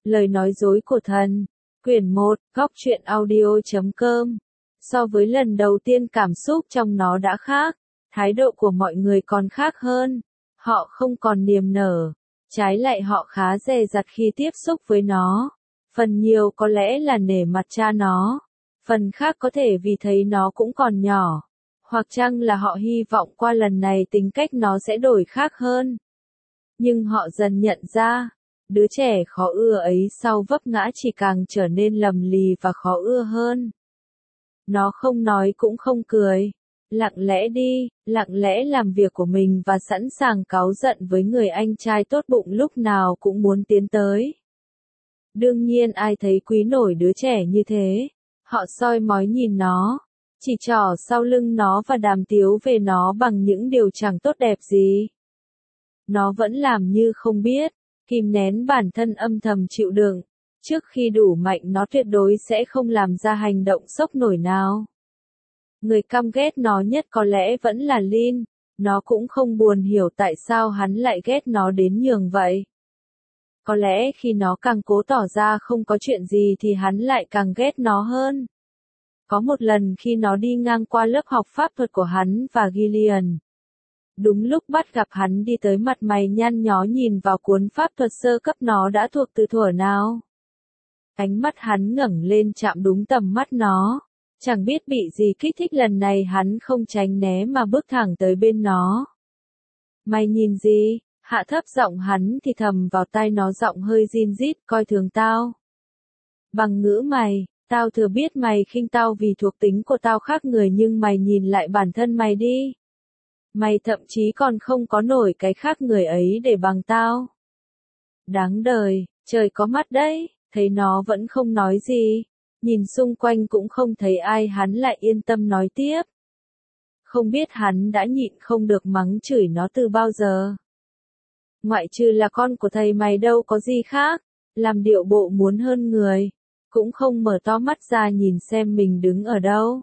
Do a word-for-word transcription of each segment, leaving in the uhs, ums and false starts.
Lời nói dối của thần. Quyển một, góc truyện audio chấm com. So với lần đầu tiên cảm xúc trong nó đã khác, thái độ của mọi người còn khác hơn. Họ không còn niềm nở, trái lại họ khá dè dặt khi tiếp xúc với nó. Phần nhiều có lẽ là nể mặt cha nó, phần khác có thể vì thấy nó cũng còn nhỏ, hoặc chăng là họ hy vọng qua lần này tính cách nó sẽ đổi khác hơn. Nhưng họ dần nhận ra, đứa trẻ khó ưa ấy sau vấp ngã chỉ càng trở nên lầm lì và khó ưa hơn. Nó không nói cũng không cười, lặng lẽ đi, lặng lẽ làm việc của mình và sẵn sàng cáu giận với người anh trai tốt bụng lúc nào cũng muốn tiến tới. Đương nhiên ai thấy quý nổi đứa trẻ như thế, họ soi mói nhìn nó, chỉ trỏ sau lưng nó và đàm tiếu về nó bằng những điều chẳng tốt đẹp gì. Nó vẫn làm như không biết, kìm nén bản thân âm thầm chịu đựng, trước khi đủ mạnh nó tuyệt đối sẽ không làm ra hành động sốc nổi nào. Người căm ghét nó nhất có lẽ vẫn là Lin, nó cũng không buồn hiểu tại sao hắn lại ghét nó đến nhường vậy. Có lẽ khi nó càng cố tỏ ra không có chuyện gì thì hắn lại càng ghét nó hơn. Có một lần khi nó đi ngang qua lớp học pháp thuật của hắn và Gillian. Đúng lúc bắt gặp hắn đi tới mặt mày nhăn nhó nhìn vào cuốn pháp thuật sơ cấp nó đã thuộc từ thuở nào. Ánh mắt hắn ngẩng lên chạm đúng tầm mắt nó. Chẳng biết bị gì kích thích lần này hắn không tránh né mà bước thẳng tới bên nó. Mày nhìn gì? Hạ thấp giọng hắn thì thầm vào tai nó giọng hơi rin rít, coi thường tao. Bằng ngữ mày, tao thừa biết mày khinh tao vì thuộc tính của tao khác người nhưng mày nhìn lại bản thân mày đi. Mày thậm chí còn không có nổi cái khác người ấy để bằng tao. Đáng đời, trời có mắt đấy, thấy nó vẫn không nói gì. Nhìn xung quanh cũng không thấy ai hắn lại yên tâm nói tiếp. Không biết hắn đã nhịn không được mắng chửi nó từ bao giờ. Ngoại trừ là con của thầy mày đâu có gì khác, làm điệu bộ muốn hơn người, cũng không mở to mắt ra nhìn xem mình đứng ở đâu.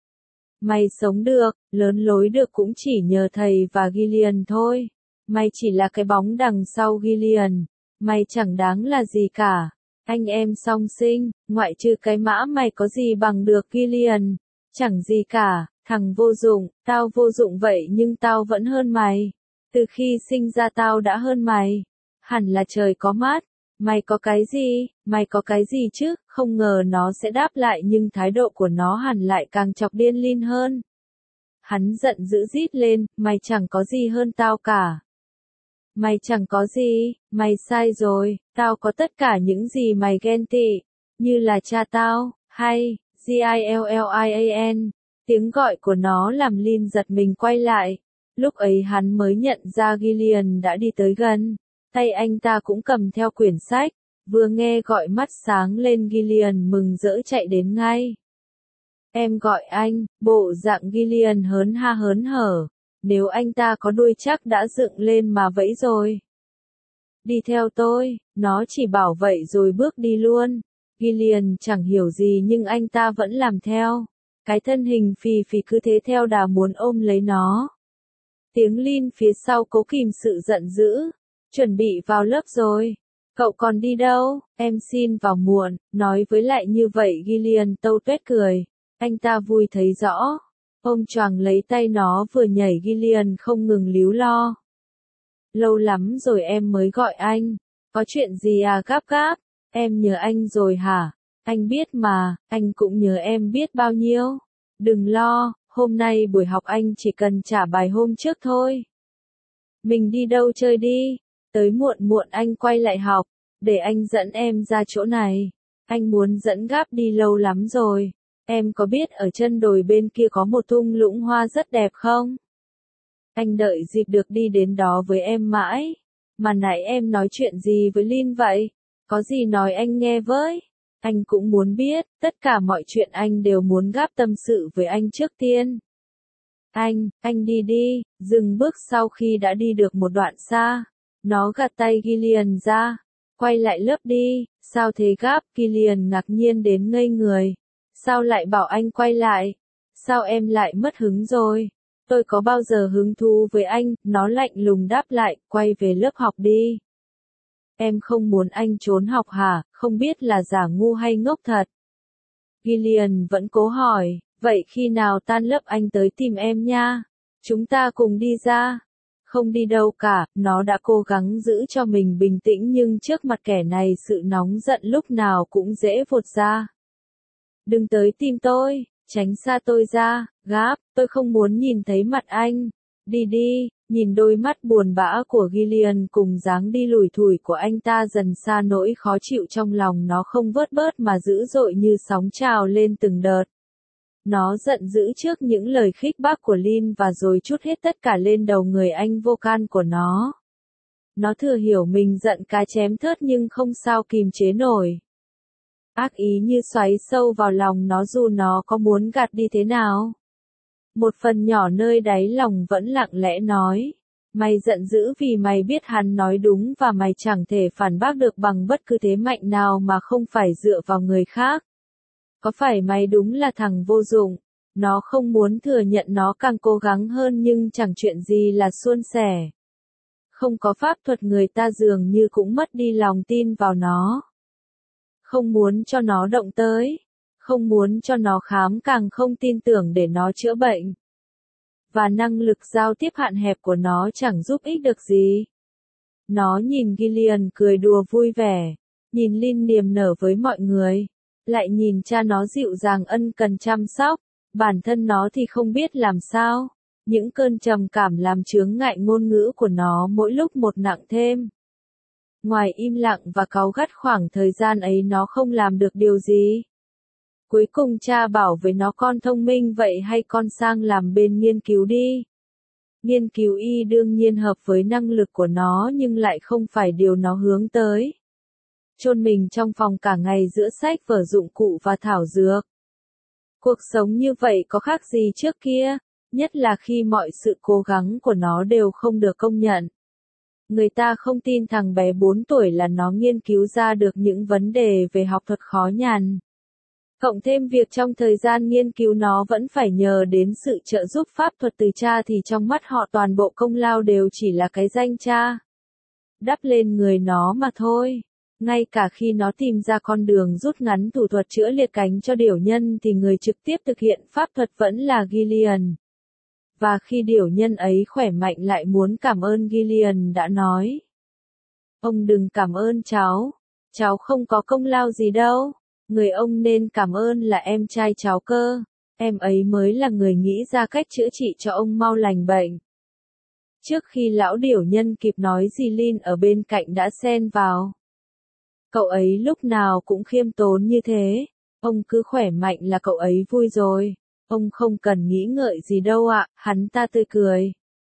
Mày sống được, lớn lối được cũng chỉ nhờ thầy và Gillian thôi. Mày chỉ là cái bóng đằng sau Gillian, mày chẳng đáng là gì cả. Anh em song sinh, ngoại trừ cái mã mày có gì bằng được Gillian, chẳng gì cả, thằng vô dụng, tao vô dụng vậy nhưng tao vẫn hơn mày. Từ khi sinh ra tao đã hơn mày. Hẳn là trời có mắt. Mày có cái gì, mày có cái gì chứ, không ngờ nó sẽ đáp lại nhưng thái độ của nó hẳn lại càng chọc điên Lin hơn. Hắn giận dữ rít lên, mày chẳng có gì hơn tao cả. Mày chẳng có gì, mày sai rồi, tao có tất cả những gì mày ghen tị, như là cha tao, hay, G I L L I A N. Tiếng gọi của nó làm Lin giật mình quay lại. Lúc ấy hắn mới nhận ra Gillian đã đi tới gần. Tay anh ta cũng cầm theo quyển sách, vừa nghe gọi mắt sáng lên Gillian mừng rỡ chạy đến ngay. Em gọi anh, bộ dạng Gillian hớn ha hớn hở, nếu anh ta có đuôi chắc đã dựng lên mà vẫy rồi. Đi theo tôi, nó chỉ bảo vậy rồi bước đi luôn. Gillian chẳng hiểu gì nhưng anh ta vẫn làm theo. Cái thân hình phì phì cứ thế theo đà muốn ôm lấy nó. Tiếng Lin phía sau cố kìm sự giận dữ. Chuẩn bị vào lớp rồi. Cậu còn đi đâu? Em xin vào muộn. Nói với lại như vậy Gillian tâu tuét cười. Anh ta vui thấy rõ. Ôm choàng lấy tay nó vừa nhảy Gillian không ngừng líu lo. Lâu lắm rồi em mới gọi anh. Có chuyện gì à gáp gáp? Em nhớ anh rồi hả? Anh biết mà, anh cũng nhớ em biết bao nhiêu. Đừng lo, hôm nay buổi học anh chỉ cần trả bài hôm trước thôi. Mình đi đâu chơi đi? Tới muộn muộn anh quay lại học, để anh dẫn em ra chỗ này. Anh muốn dẫn Gáp đi lâu lắm rồi. Em có biết ở chân đồi bên kia có một thung lũng hoa rất đẹp không? Anh đợi dịp được đi đến đó với em mãi. Mà nãy em nói chuyện gì với Lin vậy? Có gì nói anh nghe với? Anh cũng muốn biết, tất cả mọi chuyện anh đều muốn Gáp tâm sự với anh trước tiên. Anh, anh đi đi, dừng bước sau khi đã đi được một đoạn xa. Nó gạt tay Gillian ra. Quay lại lớp đi, sao thế Gáp? Gillian ngạc nhiên đến ngây người. Sao lại bảo anh quay lại? Sao em lại mất hứng rồi? Tôi có bao giờ hứng thú với anh? Nó lạnh lùng đáp lại, quay về lớp học đi. Em không muốn anh trốn học hả, không biết là giả ngu hay ngốc thật. Gillian vẫn cố hỏi, vậy khi nào tan lớp anh tới tìm em nha, chúng ta cùng đi ra. Không đi đâu cả, nó đã cố gắng giữ cho mình bình tĩnh nhưng trước mặt kẻ này sự nóng giận lúc nào cũng dễ vụt ra. Đừng tới tìm tôi, tránh xa tôi ra, Gáp, tôi không muốn nhìn thấy mặt anh. Đi đi, nhìn đôi mắt buồn bã của Gillian cùng dáng đi lủi thủi của anh ta dần xa nỗi khó chịu trong lòng nó không vớt bớt mà dữ dội như sóng trào lên từng đợt. Nó giận dữ trước những lời khích bác của Lin và rồi trút hết tất cả lên đầu người anh vô can của nó. Nó thừa hiểu mình giận cá chém thớt nhưng không sao kìm chế nổi. Ác ý như xoáy sâu vào lòng nó dù nó có muốn gạt đi thế nào. Một phần nhỏ nơi đáy lòng vẫn lặng lẽ nói. Mày giận dữ vì mày biết hắn nói đúng và mày chẳng thể phản bác được bằng bất cứ thế mạnh nào mà không phải dựa vào người khác. Có phải mày đúng là thằng vô dụng? Nó không muốn thừa nhận nó càng cố gắng hơn nhưng chẳng chuyện gì là suôn sẻ. Không có pháp thuật người ta dường như cũng mất đi lòng tin vào nó. Không muốn cho nó động tới. Không muốn cho nó khám càng không tin tưởng để nó chữa bệnh. Và năng lực giao tiếp hạn hẹp của nó chẳng giúp ích được gì. Nó nhìn Gillian cười đùa vui vẻ. Nhìn Lin niềm nở với mọi người. Lại nhìn cha nó dịu dàng ân cần chăm sóc. Bản thân nó thì không biết làm sao. Những cơn trầm cảm làm chướng ngại ngôn ngữ của nó mỗi lúc một nặng thêm. Ngoài im lặng và cáu gắt khoảng thời gian ấy nó không làm được điều gì. Cuối cùng cha bảo với nó con thông minh vậy hay con sang làm bên nghiên cứu đi. Nghiên cứu y đương nhiên hợp với năng lực của nó nhưng lại không phải điều nó hướng tới. Chôn mình trong phòng cả ngày giữa sách vở dụng cụ và thảo dược. Cuộc sống như vậy có khác gì trước kia, nhất là khi mọi sự cố gắng của nó đều không được công nhận. Người ta không tin thằng bé bốn tuổi là nó nghiên cứu ra được những vấn đề về học thuật khó nhằn. Cộng thêm việc trong thời gian nghiên cứu nó vẫn phải nhờ đến sự trợ giúp pháp thuật từ cha thì trong mắt họ toàn bộ công lao đều chỉ là cái danh cha. Đắp lên người nó mà thôi. Ngay cả khi nó tìm ra con đường rút ngắn thủ thuật chữa liệt cánh cho điểu nhân thì người trực tiếp thực hiện pháp thuật vẫn là Gillian. Và khi điểu nhân ấy khỏe mạnh lại muốn cảm ơn Gillian đã nói. Ông đừng cảm ơn cháu. Cháu không có công lao gì đâu. Người ông nên cảm ơn là em trai cháu cơ. Em ấy mới là người nghĩ ra cách chữa trị cho ông mau lành bệnh. Trước khi lão điểu nhân kịp nói gì Lin ở bên cạnh đã xen vào. Cậu ấy lúc nào cũng khiêm tốn như thế. Ông cứ khỏe mạnh là cậu ấy vui rồi. Ông không cần nghĩ ngợi gì đâu ạ, hắn ta tươi cười.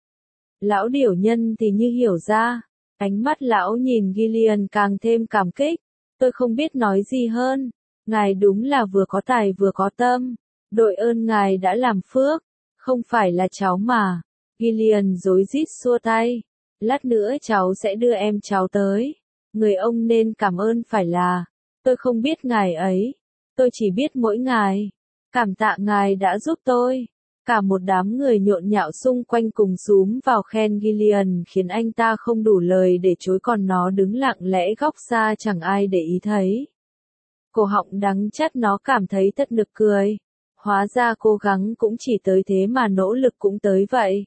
Lão điểu nhân thì như hiểu ra. Ánh mắt lão nhìn Gillian càng thêm cảm kích. Tôi không biết nói gì hơn. Ngài đúng là vừa có tài vừa có tâm. Đội ơn ngài đã làm phước. Không phải là cháu mà. Gillian rối rít xua tay. Lát nữa cháu sẽ đưa em cháu tới. Người ông nên cảm ơn phải là. Tôi không biết ngài ấy. Tôi chỉ biết mỗi ngài. Cảm tạ ngài đã giúp tôi. Cả một đám người nhộn nhạo xung quanh cùng xúm vào khen Gillian khiến anh ta không đủ lời để chối còn nó đứng lặng lẽ góc xa chẳng ai để ý thấy. Cổ họng đắng chát nó cảm thấy thật nực cười. Hóa ra cố gắng cũng chỉ tới thế mà nỗ lực cũng tới vậy.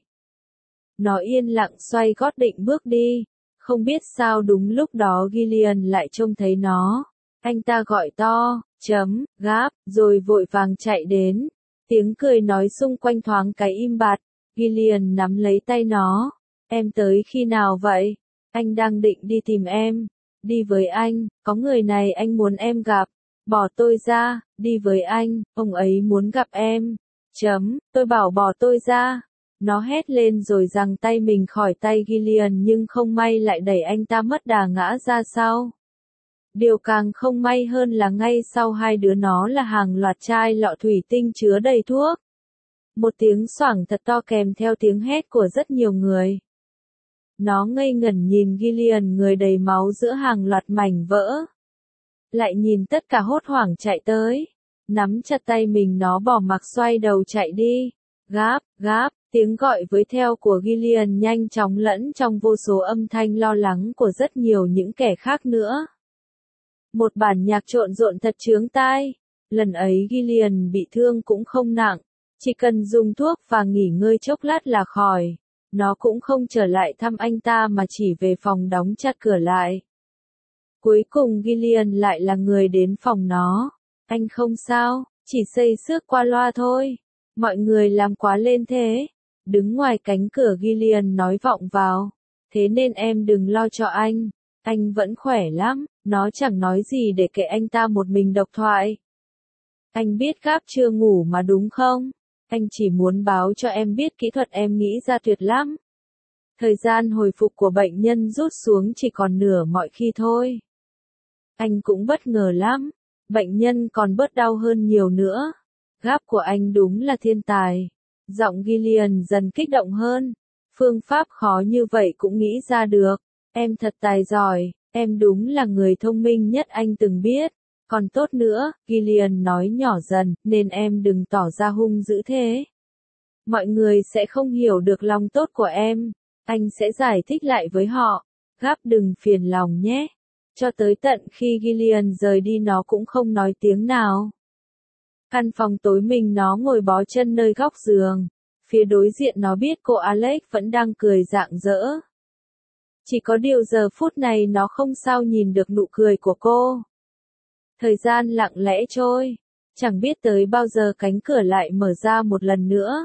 Nó yên lặng xoay gót định bước đi. Không biết sao đúng lúc đó Gillian lại trông thấy nó. Anh ta gọi to, chấm, gáp, rồi vội vàng chạy đến. Tiếng cười nói xung quanh thoáng cái im bặt. Gillian nắm lấy tay nó. Em tới khi nào vậy? Anh đang định đi tìm em. Đi với anh, có người này anh muốn em gặp. Bỏ tôi ra, đi với anh, ông ấy muốn gặp em. Chấm, tôi bảo bỏ tôi ra. Nó hét lên rồi giằng tay mình khỏi tay Gillian nhưng không may lại đẩy anh ta mất đà ngã ra sau. Điều càng không may hơn là ngay sau hai đứa nó là hàng loạt chai lọ thủy tinh chứa đầy thuốc. Một tiếng xoảng thật to kèm theo tiếng hét của rất nhiều người. Nó ngây ngẩn nhìn Gillian người đầy máu giữa hàng loạt mảnh vỡ. Lại nhìn tất cả hốt hoảng chạy tới. Nắm chặt tay mình nó bỏ mặc xoay đầu chạy đi. Gáp, gáp, Tiếng gọi với theo của Gillian nhanh chóng lẫn trong vô số âm thanh lo lắng của rất nhiều những kẻ khác nữa. Một bản nhạc trộn rộn thật chướng tai. Lần ấy Gillian bị thương cũng không nặng, chỉ cần dùng thuốc và nghỉ ngơi chốc lát là khỏi. Nó cũng không trở lại thăm anh ta mà chỉ về phòng đóng chặt cửa lại. Cuối cùng Gillian lại là người đến phòng nó. Anh không sao, chỉ xây xước qua loa thôi. Mọi người làm quá lên thế. Đứng ngoài cánh cửa Gillian nói vọng vào. Thế nên em đừng lo cho anh. Anh vẫn khỏe lắm. Nó chẳng nói gì để kệ anh ta một mình độc thoại. Anh biết Gáp chưa ngủ mà đúng không? Anh chỉ muốn báo cho em biết kỹ thuật em nghĩ ra tuyệt lắm. Thời gian hồi phục của bệnh nhân rút xuống chỉ còn nửa mọi khi thôi. Anh cũng bất ngờ lắm. Bệnh nhân còn bớt đau hơn nhiều nữa. Gáp của anh đúng là thiên tài. Giọng Gillian dần kích động hơn. Phương pháp khó như vậy cũng nghĩ ra được. Em thật tài giỏi. Em đúng là người thông minh nhất anh từng biết. Còn tốt nữa, Gillian nói nhỏ dần, nên em đừng tỏ ra hung dữ thế. Mọi người sẽ không hiểu được lòng tốt của em. Anh sẽ giải thích lại với họ. Gáp đừng phiền lòng nhé. Cho tới tận khi Gillian rời đi nó cũng không nói tiếng nào. Căn phòng tối mình nó ngồi bó chân nơi góc giường. Phía đối diện nó biết cô Alex vẫn đang cười rạng rỡ. Chỉ có điều giờ phút này nó không sao nhìn được nụ cười của cô. Thời gian lặng lẽ trôi. Chẳng biết tới bao giờ cánh cửa lại mở ra một lần nữa.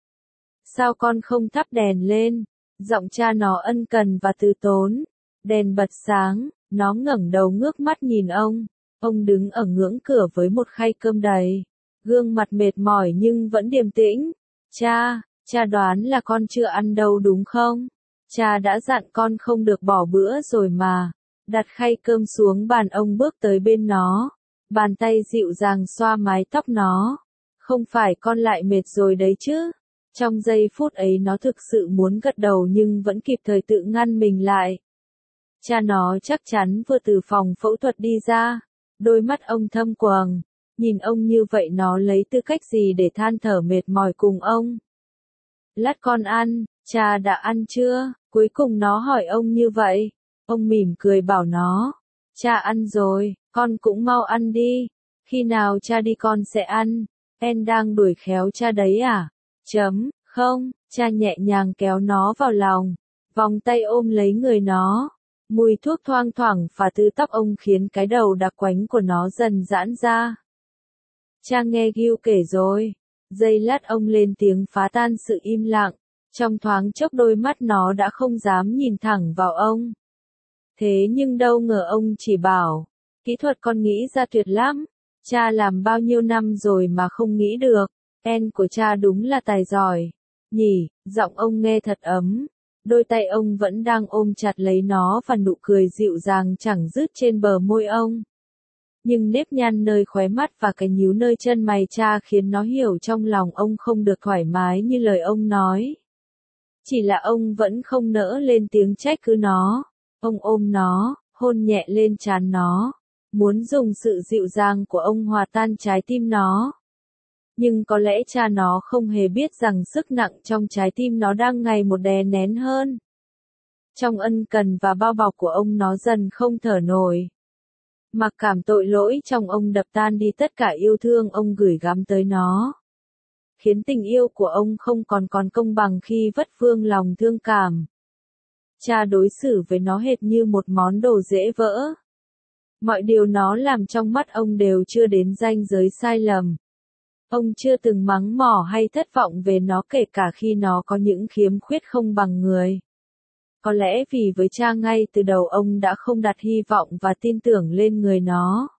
Sao con không thắp đèn lên? Giọng cha nó ân cần và từ tốn. Đèn bật sáng, nó ngẩng đầu ngước mắt nhìn ông. Ông đứng ở ngưỡng cửa với một khay cơm đầy. Gương mặt mệt mỏi nhưng vẫn điềm tĩnh. Cha, cha đoán là con chưa ăn đâu đúng không? Cha đã dặn con không được bỏ bữa rồi mà. Đặt khay cơm xuống bàn ông bước tới bên nó. Bàn tay dịu dàng xoa mái tóc nó. Không phải con lại mệt rồi đấy chứ? Trong giây phút ấy nó thực sự muốn gật đầu nhưng vẫn kịp thời tự ngăn mình lại. Cha nó chắc chắn vừa từ phòng phẫu thuật đi ra. Đôi mắt ông thâm quầng. Nhìn ông như vậy nó lấy tư cách gì để than thở mệt mỏi cùng ông? Lát con ăn, cha đã ăn chưa? Cuối cùng nó hỏi ông như vậy. Ông mỉm cười bảo nó. Cha ăn rồi, con cũng mau ăn đi. Khi nào cha đi con sẽ ăn. Em đang đuổi khéo cha đấy à? Chấm, không, cha nhẹ nhàng kéo nó vào lòng. Vòng tay ôm lấy người nó. Mùi thuốc thoang thoảng phả từ tóc ông khiến cái đầu đặc quánh của nó dần giãn ra. Cha nghe Gil kể rồi. Giây lát ông lên tiếng phá tan sự im lặng. Trong thoáng chốc đôi mắt nó đã không dám nhìn thẳng vào ông. Thế nhưng đâu ngờ ông chỉ bảo. Kỹ thuật con nghĩ ra tuyệt lắm. Cha làm bao nhiêu năm rồi mà không nghĩ được. En của cha đúng là tài giỏi. Nhỉ, giọng ông nghe thật ấm. Đôi tay ông vẫn đang ôm chặt lấy nó và nụ cười dịu dàng chẳng dứt trên bờ môi ông. Nhưng nếp nhăn nơi khóe mắt và cái nhíu nơi chân mày cha khiến nó hiểu trong lòng ông không được thoải mái như lời ông nói. Chỉ là ông vẫn không nỡ lên tiếng trách cứ nó. Ông ôm nó, hôn nhẹ lên trán nó. Muốn dùng sự dịu dàng của ông hòa tan trái tim nó. Nhưng có lẽ cha nó không hề biết rằng sức nặng trong trái tim nó đang ngày một đè nén hơn. Trong ân cần và bao bọc của ông nó dần không thở nổi. Mặc cảm tội lỗi trong ông đập tan đi tất cả yêu thương ông gửi gắm tới nó. Khiến tình yêu của ông không còn còn công bằng khi vất vương lòng thương cảm. Cha đối xử với nó hệt như một món đồ dễ vỡ. Mọi điều nó làm trong mắt ông đều chưa đến ranh giới sai lầm. Ông chưa từng mắng mỏ hay thất vọng về nó kể cả khi nó có những khiếm khuyết không bằng người. Có lẽ vì với cha ngay từ đầu ông đã không đặt hy vọng và tin tưởng lên người nó.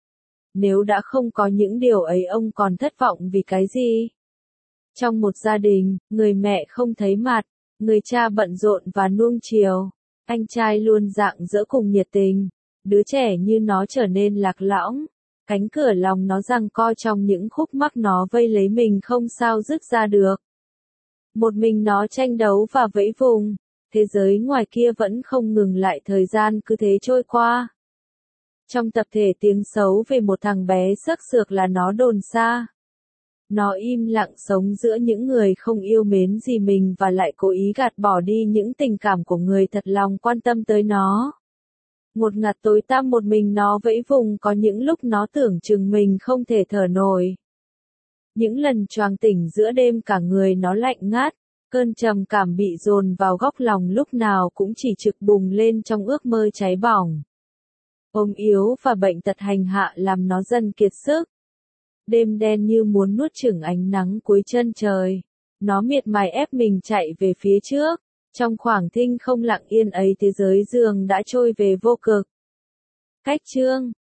Nếu đã không có những điều ấy ông còn thất vọng vì cái gì? Trong một gia đình, người mẹ không thấy mặt, người cha bận rộn và nuông chiều. Anh trai luôn rạng rỡ cùng nhiệt tình. Đứa trẻ như nó trở nên lạc lõng. Cánh cửa lòng nó giằng co trong những khúc mắc nó vây lấy mình không sao dứt ra được. Một mình nó tranh đấu và vẫy vùng. Thế giới ngoài kia vẫn không ngừng lại, thời gian cứ thế trôi qua. Trong tập thể tiếng xấu về một thằng bé xức xược là nó đồn xa. Nó im lặng sống giữa những người không yêu mến gì mình và lại cố ý gạt bỏ đi những tình cảm của người thật lòng quan tâm tới nó. Một ngạt tối tăm một mình nó vẫy vùng, có những lúc nó tưởng chừng mình không thể thở nổi. Những lần choàng tỉnh giữa đêm cả người nó lạnh ngát, cơn trầm cảm bị dồn vào góc lòng lúc nào cũng chỉ trực bùng lên trong ước mơ cháy bỏng. Ốm yếu và bệnh tật hành hạ làm nó dần kiệt sức. Đêm đen như muốn nuốt chửng ánh nắng cuối chân trời. Nó miệt mài ép mình chạy về phía trước. Trong khoảng thinh không lặng yên ấy thế giới giường đã trôi về vô cực. Cách chương